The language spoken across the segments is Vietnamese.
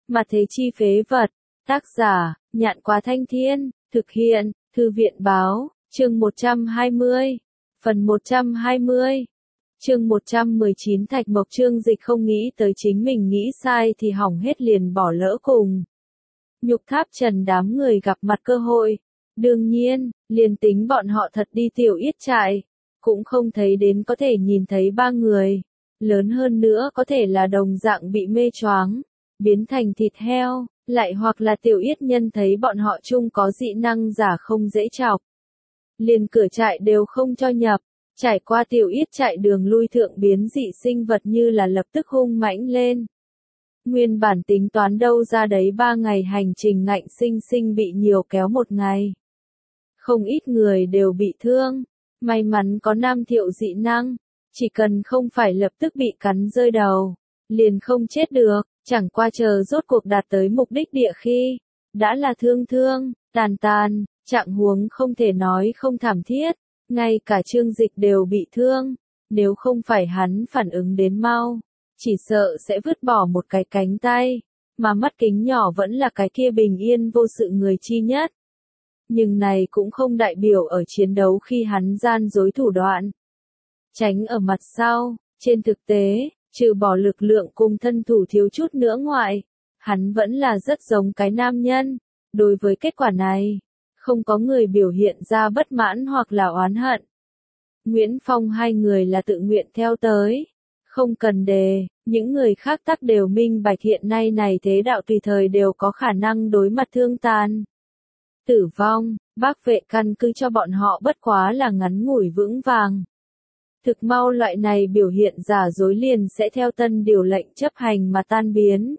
Mà thế chi phế vật. Tác giả, Nhạn Quá Thanh Thiên, thực hiện, Thư viện báo, chương 120. Phần 120. Chương 119 Thạch Mộc Trương Dịch không nghĩ tới chính mình nghĩ sai thì hỏng hết liền bỏ lỡ cùng. Nhục Tháp Trần đám người gặp mặt cơ hội. Đương nhiên, liền tính bọn họ thật đi Tiểu Yết trại, cũng không thấy đến có thể nhìn thấy ba người. Lớn hơn nữa có thể là đồng dạng bị mê choáng, biến thành thịt heo, lại hoặc là Tiểu Yết nhân thấy bọn họ chung có dị năng giả không dễ chọc. Liền cửa trại đều không cho nhập, trải qua Tiểu Yết trại đường lui thượng biến dị sinh vật như là lập tức hung mãnh lên. Nguyên bản tính toán đâu ra đấy 3 ngày hành trình ngạnh sinh sinh bị nhiều kéo một ngày. Không ít người đều bị thương, may mắn có Nam Thiệu dị năng, chỉ cần không phải lập tức bị cắn rơi đầu, liền không chết được, chẳng qua chờ rốt cuộc đạt tới mục đích địa khi, đã là thương, tàn, trạng huống không thể nói không thảm thiết, ngay cả Trương Dịch đều bị thương, nếu không phải hắn phản ứng đến mau, chỉ sợ sẽ vứt bỏ một cái cánh tay, mà mắt kính nhỏ vẫn là cái kia bình yên vô sự người chi nhất. Nhưng này cũng không đại biểu ở chiến đấu khi hắn gian dối thủ đoạn. Tránh ở mặt sau, trên thực tế, trừ bỏ lực lượng cùng thân thủ thiếu chút nữa ngoại, hắn vẫn là rất giống cái nam nhân. Đối với kết quả này, không có người biểu hiện ra bất mãn hoặc là oán hận. Nguyễn Phong hai người là tự nguyện theo tới. Không cần đề, những người khác tắc đều minh bạch hiện nay này thế đạo tùy thời đều có khả năng đối mặt thương tàn. Tử vong, Bác Vệ căn cứ cho bọn họ bất quá là ngắn ngủi vững vàng. Thực mau loại này biểu hiện giả dối liền sẽ theo tân điều lệnh chấp hành mà tan biến.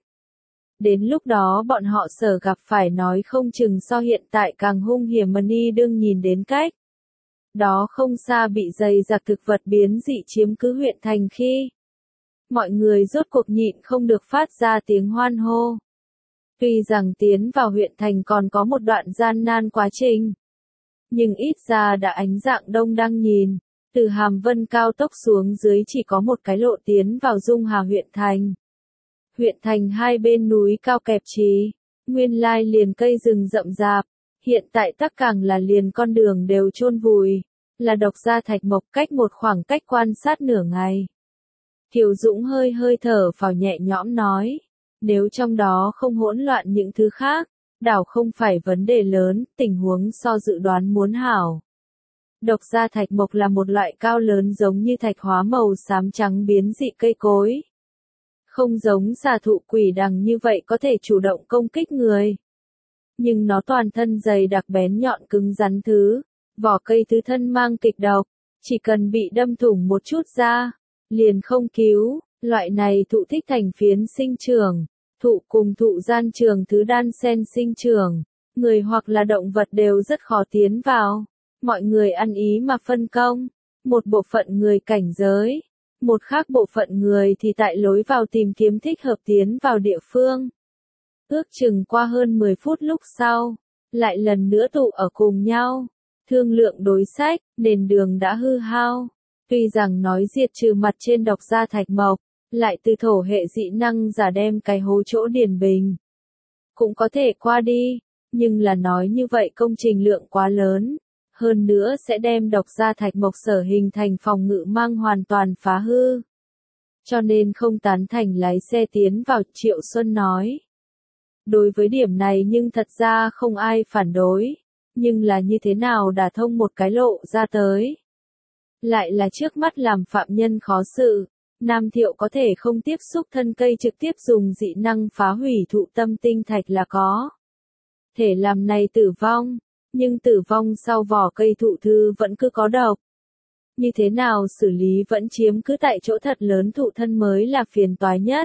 Đến lúc đó bọn họ sở gặp phải nói không chừng so hiện tại càng hung hiểm mà ni đương nhìn đến cách. Đó không xa bị dày giặc thực vật biến dị chiếm cứ huyện thành khi. Mọi người rốt cuộc nhịn không được phát ra tiếng hoan hô. Tuy rằng tiến vào huyện thành còn có một đoạn gian nan quá trình. Nhưng ít ra đã ánh dạng đông đang nhìn. Từ Hàm Vân cao tốc xuống dưới chỉ có một cái lộ tiến vào Dung Hà huyện thành. Huyện thành hai bên núi cao kẹp trí. Nguyên lai liền cây rừng rậm rạp. Hiện tại tắc càng là liền con đường đều chôn vùi. Là độc gia Thạch Mộc cách một khoảng cách quan sát nửa ngày. Kiều Dũng hơi thở phào nhẹ nhõm nói. Nếu trong đó không hỗn loạn những thứ khác, đảo không phải vấn đề lớn, tình huống so dự đoán muốn hảo. Độc gia Thạch Mộc là một loại cao lớn giống như thạch hóa màu xám trắng biến dị cây cối. Không giống xà thụ quỷ đằng như vậy có thể chủ động công kích người. Nhưng nó toàn thân dày đặc bén nhọn cứng rắn thứ, vỏ cây thứ thân mang kịch độc, chỉ cần bị đâm thủng một chút ra, liền không cứu. Loại này thụ thích thành phiến sinh trưởng, thụ cùng thụ gian trường thứ đan xen sinh trưởng, người hoặc là động vật đều rất khó tiến vào. Mọi người ăn ý mà phân công, một bộ phận người cảnh giới, một khác bộ phận người thì tại lối vào tìm kiếm thích hợp tiến vào địa phương. Ước chừng qua hơn 10 phút lúc sau, lại lần nữa tụ ở cùng nhau, thương lượng đối sách, nền đường đã hư hao. Tuy rằng nói diệt trừ mặt trên độc gia Thạch Mộc, lại từ thổ hệ dị năng giả đem cái hố chỗ điền bình. Cũng có thể qua đi, nhưng là nói như vậy công trình lượng quá lớn. Hơn nữa sẽ đem độc gia Thạch Mộc sở hình thành phòng ngự mang hoàn toàn phá hư. Cho nên không tán thành lái xe tiến vào, Triệu Xuân nói. Đối với điểm này nhưng thật ra không ai phản đối. Nhưng là như thế nào đả thông một cái lộ ra tới. Lại là trước mắt làm phạm nhân khó xử. Nam Thiệu có thể không tiếp xúc thân cây trực tiếp dùng dị năng phá hủy thụ tâm tinh thạch là có. Thể làm này tử vong. Nhưng tử vong sau vỏ cây thụ thư vẫn cứ có độc. Như thế nào xử lý vẫn chiếm cứ tại chỗ thật lớn thụ thân mới là phiền toái nhất.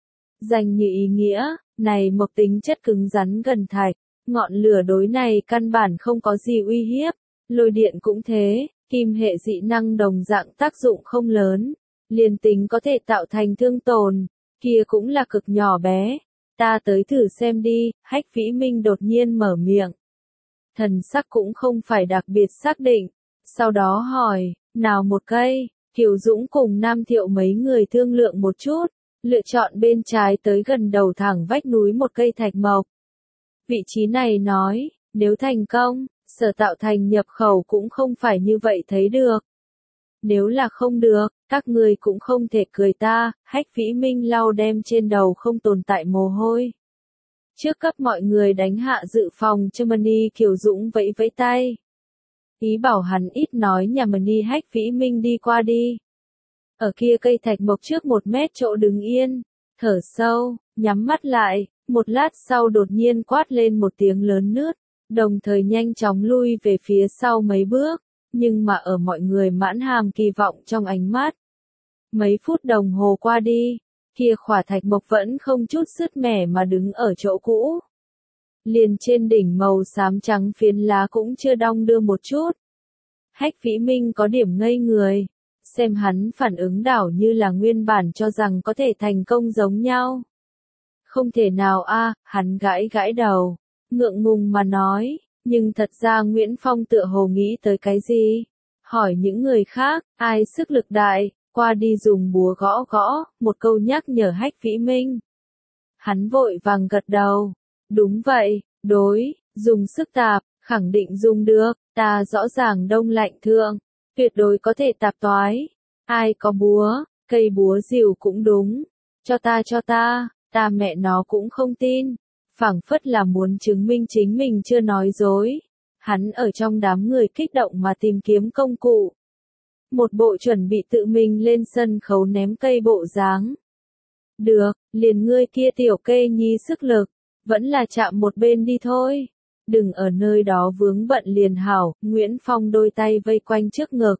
Dành như ý nghĩa, này mộc tính chất cứng rắn gần thạch, ngọn lửa đối này căn bản không có gì uy hiếp, lôi điện cũng thế, kim hệ dị năng đồng dạng tác dụng không lớn, liền tính có thể tạo thành thương tổn, kia cũng là cực nhỏ bé. Ta tới thử xem đi, Hách Vĩ Minh đột nhiên mở miệng. Thần sắc cũng không phải đặc biệt xác định, sau đó hỏi, nào một cây, Kiều Dũng cùng Nam Thiệu mấy người thương lượng một chút, lựa chọn bên trái tới gần đầu thẳng vách núi một cây thạch mộc. Vị trí này nói, nếu thành công, Sở Tạo Thành nhập khẩu cũng không phải như vậy thấy được. Nếu là không được, các người cũng không thể cười ta, Hách Vĩ Minh lau đem trên đầu không tồn tại mồ hôi. Trước cấp mọi người đánh hạ dự phòng cho Mani Kiều Dũng vẫy vẫy tay. Ý bảo hắn ít nói nhà Mani Hách Vĩ Minh đi qua đi. Ở kia cây thạch mộc trước 1 mét chỗ đứng yên, thở sâu, nhắm mắt lại, một lát sau đột nhiên quát lên một tiếng lớn nướt, đồng thời nhanh chóng lui về phía sau mấy bước, nhưng mà ở mọi người mãn hàm kỳ vọng trong ánh mắt. Mấy phút đồng hồ qua đi, kia khỏa thạch mộc vẫn không chút sứt mẻ mà đứng ở chỗ cũ. Liền trên đỉnh màu xám trắng phiến lá cũng chưa đong đưa một chút. Hách Vĩ Minh có điểm ngây người, xem hắn phản ứng đảo như là nguyên bản cho rằng có thể thành công giống nhau. Không thể nào a, hắn gãi gãi đầu, ngượng ngùng mà nói, nhưng thật ra Nguyễn Phong tựa hồ nghĩ tới cái gì? Hỏi những người khác, ai sức lực đại, qua đi dùng búa gõ gõ, một câu nhắc nhở Hách Vĩ Minh. Hắn vội vàng gật đầu, đúng vậy, đối, dùng sức tạp, khẳng định dùng được, ta rõ ràng đông lạnh thượng, tuyệt đối có thể tạp toái. Ai có búa, cây búa rìu cũng đúng, cho ta mẹ nó cũng không tin. Phảng phất là muốn chứng minh chính mình chưa nói dối. Hắn ở trong đám người kích động mà tìm kiếm công cụ. Một bộ chuẩn bị tự mình lên sân khấu ném cây bộ dáng. Được, liền ngươi kia tiểu kê nhi sức lực, vẫn là chạm một bên đi thôi. Đừng ở nơi đó vướng bận liền hảo, Nguyễn Phong đôi tay vây quanh trước ngực.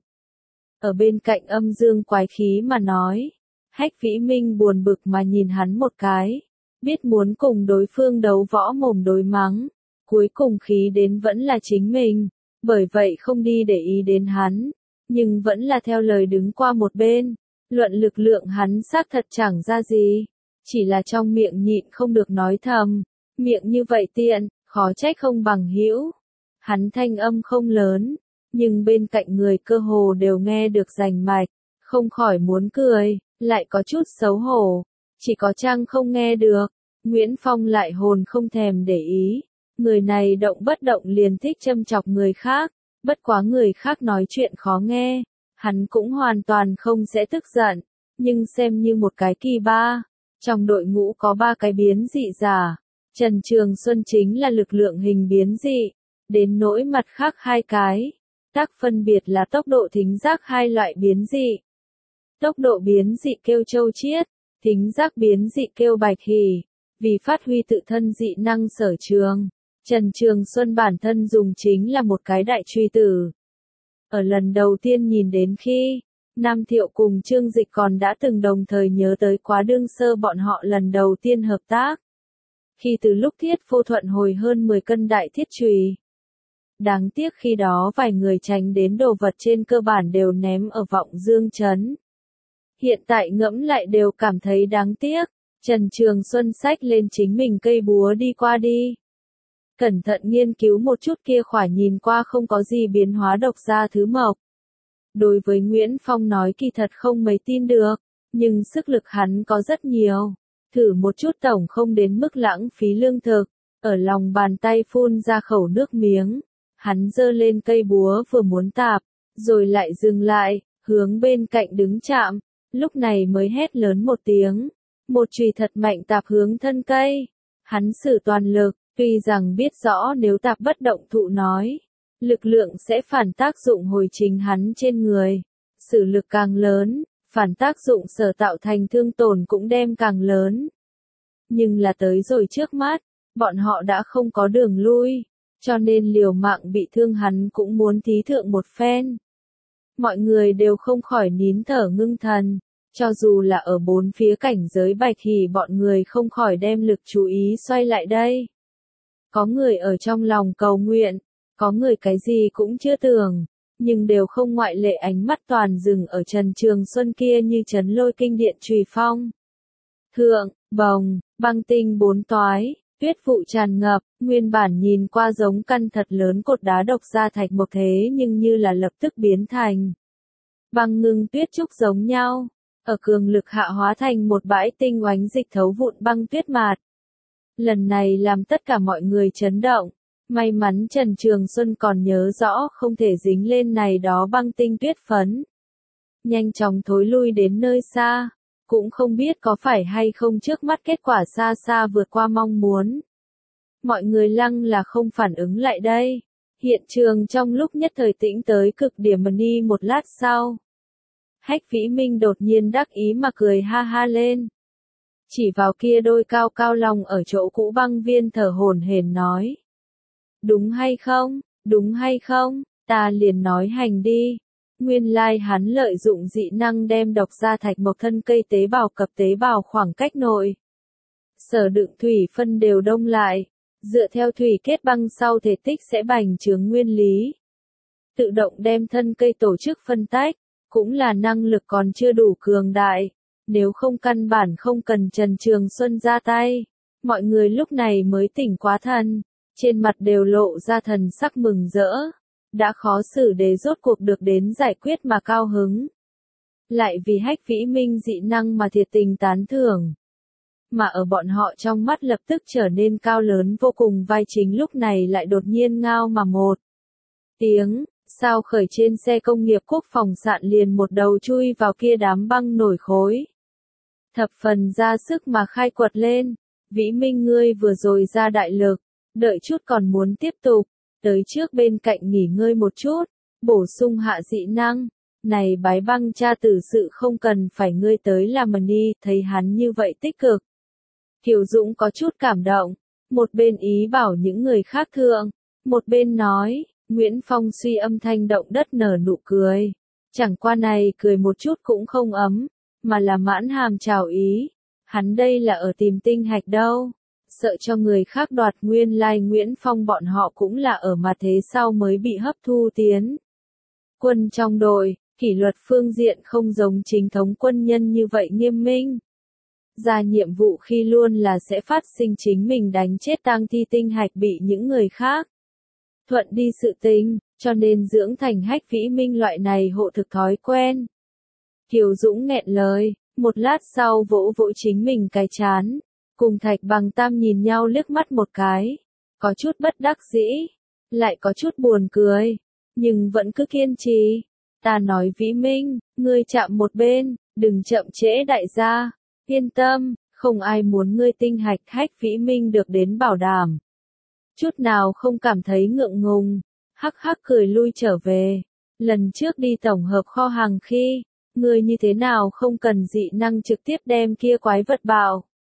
Ở bên cạnh âm dương quái khí mà nói. Hách Vĩ Minh buồn bực mà nhìn hắn một cái. Biết muốn cùng đối phương đấu võ mồm đối mắng. Cuối cùng khí đến vẫn là chính mình. Bởi vậy không đi để ý đến hắn. Nhưng vẫn là theo lời đứng qua một bên. Luận lực lượng hắn xác thật chẳng ra gì. Chỉ là trong miệng nhịn không được nói thầm. Miệng như vậy tiện, khó trách không bằng hữu. Hắn thanh âm không lớn. Nhưng bên cạnh người cơ hồ đều nghe được rành mạch. Không khỏi muốn cười, lại có chút xấu hổ. Chỉ có Trang không nghe được. Nguyễn Phong lại hồn không thèm để ý. Người này động bất động liền thích châm chọc người khác. Bất quá người khác nói chuyện khó nghe. Hắn cũng hoàn toàn không sẽ tức giận. Nhưng xem như một cái kỳ ba. Trong đội ngũ có 3 cái biến dị giả. Trần Trường Xuân chính là lực lượng hình biến dị. Đến nỗi mặt khác 2 cái. Tác phân biệt là tốc độ thính giác 2 loại biến dị. Tốc độ biến dị kêu Châu Chiết, thính giác biến dị kêu Bạch Hỷ. Vì phát huy tự thân dị năng sở trường, Trần Trường Xuân bản thân dùng chính là một cái đại truy tử. Ở lần đầu tiên nhìn đến khi, Nam Thiệu cùng Trương Dịch còn đã từng đồng thời nhớ tới quá đương sơ bọn họ lần đầu tiên hợp tác. Khi từ lúc Thiết Phô Thuận hồi hơn 10 cân đại thiết chùy. Đáng tiếc khi đó vài người tránh đến đồ vật trên cơ bản đều ném ở Vọng Dương trấn. Hiện tại ngẫm lại đều cảm thấy đáng tiếc. Trần Trường Xuân xách lên chính mình cây búa đi qua đi. Cẩn thận nghiên cứu một chút kia khỏa nhìn qua không có gì biến hóa độc ra thứ mộc. Đối với Nguyễn Phong nói kỳ thật không mấy tin được, nhưng sức lực hắn có rất nhiều. Thử một chút tổng không đến mức lãng phí lương thực, ở lòng bàn tay phun ra khẩu nước miếng. Hắn giơ lên cây búa vừa muốn tạp, rồi lại dừng lại, hướng bên cạnh đứng chạm, lúc này mới hét lớn một tiếng. Một chùy thật mạnh tạp hướng thân cây. Hắn sử toàn lực, tuy rằng biết rõ nếu tạp bất động thụ nói, lực lượng sẽ phản tác dụng hồi chính hắn trên người. Sử lực càng lớn, phản tác dụng sở tạo thành thương tổn cũng đem càng lớn. Nhưng là tới rồi trước mắt, bọn họ đã không có đường lui, cho nên liều mạng bị thương hắn cũng muốn thí thượng một phen. Mọi người đều không khỏi nín thở ngưng thần. Cho dù là ở 4 phía cảnh giới Bạch Hỷ bọn người không khỏi đem lực chú ý xoay lại đây. Có người ở trong lòng cầu nguyện, có người cái gì cũng chưa tưởng, nhưng đều không ngoại lệ ánh mắt toàn dừng ở Trần Trường Xuân kia như chấn lôi kinh điện chùy phong. Thượng, bồng, băng tinh 4 toái, tuyết vụ tràn ngập, nguyên bản nhìn qua giống căn thật lớn cột đá độc ra thạch mộc thế nhưng như là lập tức biến thành băng ngưng tuyết trúc giống nhau. ở cường lực hạ hóa thành một bãi tinh oánh dịch thấu vụn băng tuyết mạt. Lần này làm tất cả mọi người chấn động. May mắn Trần Trường Xuân còn nhớ rõ không thể dính lên này đó băng tinh tuyết phấn. Nhanh chóng thối lui đến nơi xa. Cũng không biết có phải hay không trước mắt kết quả xa xa vượt qua mong muốn. Mọi người lăng là không phản ứng lại đây. Hiện trường trong lúc nhất thời tĩnh tới cực điểm mà đi một lát sau. Hách Vĩ Minh đột nhiên đắc ý mà cười ha ha lên. Chỉ vào kia đôi cao cao lòng ở chỗ cũ băng viên thở hổn hển nói. Đúng hay không, đúng hay không, ta liền nói hành đi. Nguyên lai hắn lợi dụng dị năng đem độc ra thạch mộc thân cây tế bào cập tế bào khoảng cách nội. Sở đựng thủy phân đều đông lại, dựa theo thủy kết băng sau thể tích sẽ bành trướng nguyên lý. Tự động đem thân cây tổ chức phân tách, cũng là năng lực còn chưa đủ cường đại, nếu không căn bản không cần Trần Trường Xuân ra tay. Mọi người lúc này mới tỉnh quá thần, trên mặt đều lộ ra thần sắc mừng rỡ. Đã khó xử để rốt cuộc được đến giải quyết mà cao hứng. Lại vì Hách Vĩ Minh dị năng mà thiệt tình tán thưởng. Mà ở bọn họ trong mắt lập tức trở nên cao lớn vô cùng vai chính lúc này lại đột nhiên ngao mà một tiếng, sao khởi trên xe công nghiệp quốc phòng sạn liền một đầu chui vào kia đám băng nổi khối. Thập phần ra sức mà khai quật lên, Vĩ Minh ngươi vừa rồi ra đại lực, đợi chút còn muốn tiếp tục. Tới trước bên cạnh nghỉ ngơi một chút, bổ sung hạ dị năng. Này bái băng cha tử sự không cần phải ngươi tới làm mà đi, thấy hắn như vậy tích cực. Kiều Dũng có chút cảm động, một bên ý bảo những người khác thượng, một bên nói, Nguyễn Phong suy âm thanh động đất nở nụ cười. Chẳng qua này cười một chút cũng không ấm, mà là mãn hàm chào ý. Hắn đây là ở tìm tinh hạch đâu. Sợ cho người khác đoạt nguyên lai Nguyễn Phong bọn họ cũng là ở mà thế sau mới bị hấp thu tiến. Quân trong đội, kỷ luật phương diện không giống chính thống quân nhân như vậy nghiêm minh. Ra nhiệm vụ khi luôn là sẽ phát sinh chính mình đánh chết tang thi tinh hạch bị những người khác. Thuận đi sự tình, cho nên dưỡng thành Hách Vĩ Minh loại này hộ thực thói quen. Kiều Dũng nghẹn lời, một lát sau vỗ vỗ chính mình cái chán. Cùng Thạch Bằng Tam nhìn nhau liếc mắt một cái, có chút bất đắc dĩ, lại có chút buồn cười, nhưng vẫn cứ kiên trì. Ta nói Vĩ Minh, ngươi chạm một bên, đừng chậm trễ đại gia, yên tâm, không ai muốn ngươi tinh hạch. Hách Vĩ Minh được đến bảo đảm. Chút nào không cảm thấy ngượng ngùng, hắc hắc cười lui trở về. Lần trước đi tổng hợp kho hàng khi, ngươi như thế nào không cần dị năng trực tiếp đem kia quái vật bạo.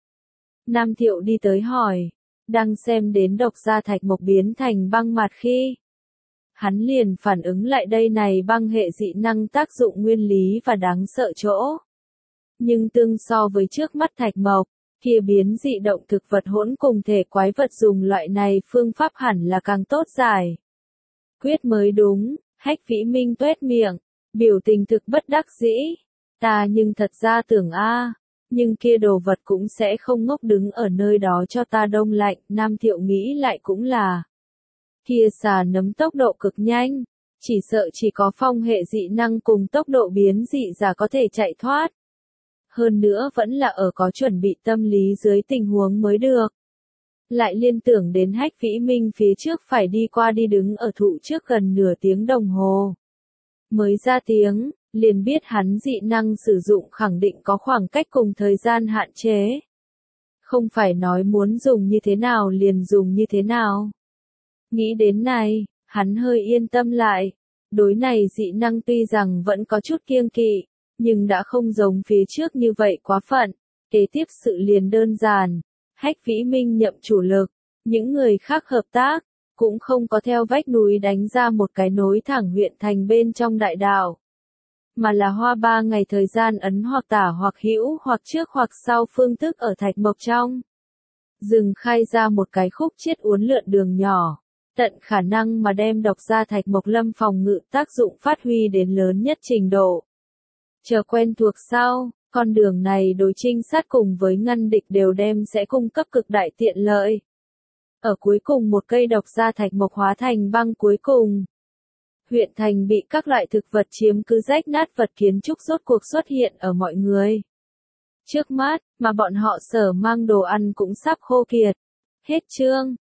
Nam Thiệu đi tới hỏi, đang xem đến độc gia thạch mộc biến thành băng mạt khi. Hắn liền phản ứng lại đây này băng hệ dị năng tác dụng nguyên lý và đáng sợ chỗ. Nhưng tương so với trước mắt thạch mộc, kia biến dị động thực vật hỗn cùng thể quái vật dùng loại này phương pháp hẳn là càng tốt giải. Quyết mới đúng, Hách Vĩ Minh tuét miệng, biểu tình thực bất đắc dĩ. Ta nhưng thật ra tưởng nhưng kia đồ vật cũng sẽ không ngốc đứng ở nơi đó cho ta đông lạnh. Nam Thiệu nghĩ lại cũng là. Kia xà nấm tốc độ cực nhanh, chỉ sợ chỉ có phong hệ dị năng cùng tốc độ biến dị giả có thể chạy thoát. Hơn nữa vẫn là ở có chuẩn bị tâm lý dưới tình huống mới được. Lại liên tưởng đến Hách Vĩ Minh phía trước phải đi qua đi đứng ở thụ trước gần nửa tiếng đồng hồ. Mới ra tiếng, liền biết hắn dị năng sử dụng khẳng định có khoảng cách cùng thời gian hạn chế. Không phải nói muốn dùng như thế nào liền dùng như thế nào. Nghĩ đến này, hắn hơi yên tâm lại. Đối này dị năng tuy rằng vẫn có chút kiêng kỵ, nhưng đã không giống phía trước như vậy quá phận. Kế tiếp sự liền đơn giản. Hách Vĩ Minh nhậm chủ lực, những người khác hợp tác, cũng không có theo vách núi đánh ra một cái nối thẳng huyện thành bên trong đại đảo. Mà là hoa 3 ngày thời gian ấn hoặc tả hoặc hữu hoặc trước hoặc sau phương thức ở thạch mộc trong. Dừng khai ra một cái khúc chiết uốn lượn đường nhỏ, tận khả năng mà đem độc ra thạch mộc lâm phòng ngự tác dụng phát huy đến lớn nhất trình độ. Chờ quen thuộc sau, con đường này đối trinh sát cùng với ngăn địch đều đem sẽ cung cấp cực đại tiện lợi. Ở cuối cùng một cây độc ra thạch mộc hóa thành băng cuối cùng. Huyện thành bị các loại thực vật chiếm cứ rách nát, vật kiến trúc rốt cuộc xuất hiện ở mọi người trước mắt, mà bọn họ sở mang đồ ăn cũng sắp khô kiệt. Hết chương.